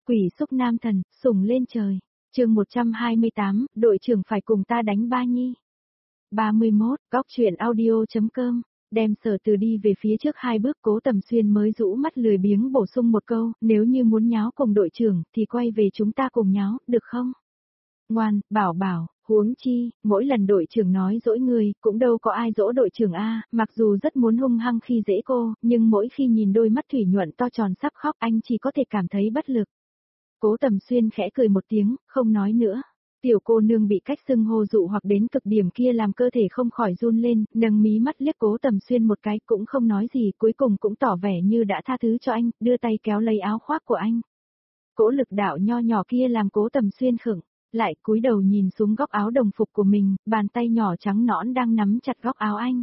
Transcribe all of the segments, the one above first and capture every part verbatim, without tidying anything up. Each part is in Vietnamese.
Quỷ xúc nam thần, sủng lên trời. Chương một trăm hai mươi tám, đội trưởng phải cùng ta đánh ba nhi. ba mươi mốt, góc truyện audio.com. Đem Sở Từ đi về phía trước hai bước, Cố Tầm Xuyên mới rũ mắt lười biếng bổ sung một câu, nếu như muốn nháo cùng đội trưởng thì quay về chúng ta cùng nháo, được không? Ngoan, bảo bảo, huống chi, mỗi lần đội trưởng nói dỗi người, cũng đâu có ai dỗ đội trưởng a, mặc dù rất muốn hung hăng khi dễ cô, nhưng mỗi khi nhìn đôi mắt thủy nhuận to tròn sắp khóc anh chỉ có thể cảm thấy bất lực. Cố Tầm Xuyên khẽ cười một tiếng, không nói nữa. Tiểu cô nương bị cách xưng hô dụ hoặc đến cực điểm kia làm cơ thể không khỏi run lên, nâng mí mắt liếc Cố Tầm Xuyên một cái cũng không nói gì, cuối cùng cũng tỏ vẻ như đã tha thứ cho anh, đưa tay kéo lấy áo khoác của anh. Cỗ lực đạo nho nhỏ kia làm Cố Tầm Xuyên khựng, lại cúi đầu nhìn xuống góc áo đồng phục của mình, bàn tay nhỏ trắng nõn đang nắm chặt góc áo anh.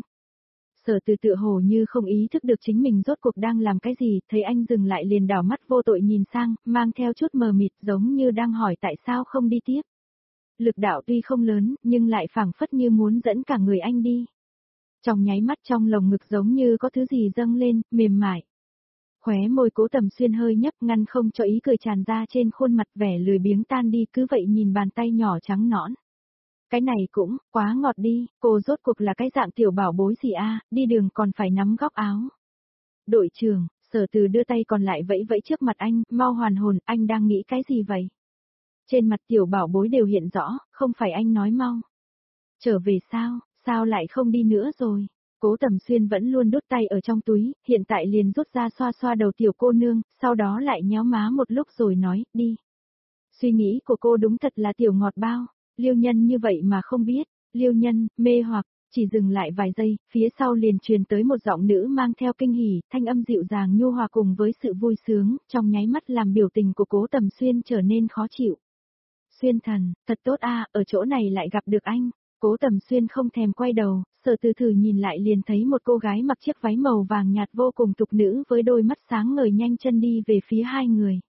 Sở Từ tựa hồ như không ý thức được chính mình rốt cuộc đang làm cái gì, thấy anh dừng lại liền đảo mắt vô tội nhìn sang, mang theo chút mờ mịt giống như đang hỏi tại sao không đi tiếp. Lực đạo tuy không lớn, nhưng lại phảng phất như muốn dẫn cả người anh đi. Trong nháy mắt trong lồng ngực giống như có thứ gì dâng lên, mềm mại. Khóe môi Cố Tầm Xuyên hơi nhấp ngăn không cho ý cười tràn ra trên khuôn mặt, vẻ lười biếng tan đi, cứ vậy nhìn bàn tay nhỏ trắng nõn. Cái này cũng, quá ngọt đi, cô rốt cuộc là cái dạng tiểu bảo bối gì a, đi đường còn phải nắm góc áo. Đội trưởng, Sở Từ đưa tay còn lại vẫy vẫy trước mặt anh, mau hoàn hồn, anh đang nghĩ cái gì vậy? Trên mặt tiểu bảo bối đều hiện rõ, không phải anh nói mau. Trở về sao, sao lại không đi nữa rồi? Cố Tầm Xuyên vẫn luôn đút tay ở trong túi, hiện tại liền rút ra xoa xoa đầu tiểu cô nương, sau đó lại nhéo má một lúc rồi nói, đi. Suy nghĩ của cô đúng thật là tiểu ngọt bao, Liêu Nhân như vậy mà không biết, Liêu Nhân, mê hoặc, chỉ dừng lại vài giây, phía sau liền truyền tới một giọng nữ mang theo kinh hỉ, thanh âm dịu dàng nhu hòa cùng với sự vui sướng, trong nháy mắt làm biểu tình của Cố Tầm Xuyên trở nên khó chịu. Xuyên thần, thật tốt a, ở chỗ này lại gặp được anh. Cố Tầm Xuyên không thèm quay đầu, Sở Từ thử nhìn lại liền thấy một cô gái mặc chiếc váy màu vàng nhạt vô cùng tục nữ với đôi mắt sáng ngời nhanh chân đi về phía hai người.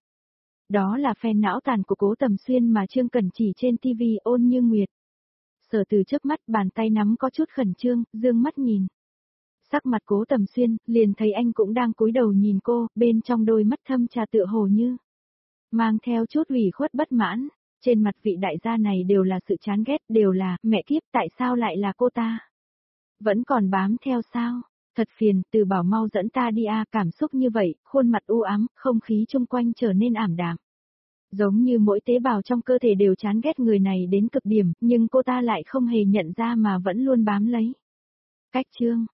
Đó là fan não tàn của Cố Tầm Xuyên mà Trương Cẩn chỉ trên ti vi Ôn Như Nguyệt. Sở Từ chớp mắt, bàn tay nắm có chút khẩn trương, dương mắt nhìn. Sắc mặt Cố Tầm Xuyên, liền thấy anh cũng đang cúi đầu nhìn cô, bên trong đôi mắt thâm trà tựa hồ như mang theo chút ủy khuất bất mãn. Trên mặt vị đại gia này đều là sự chán ghét, đều là, mẹ kiếp tại sao lại là cô ta? Vẫn còn bám theo sao? Thật phiền, Từ bảo mau dẫn ta đi a, cảm xúc như vậy, khuôn mặt u ám, không khí chung quanh trở nên ảm đạm. Giống như mỗi tế bào trong cơ thể đều chán ghét người này đến cực điểm, nhưng cô ta lại không hề nhận ra mà vẫn luôn bám lấy. Cách chương,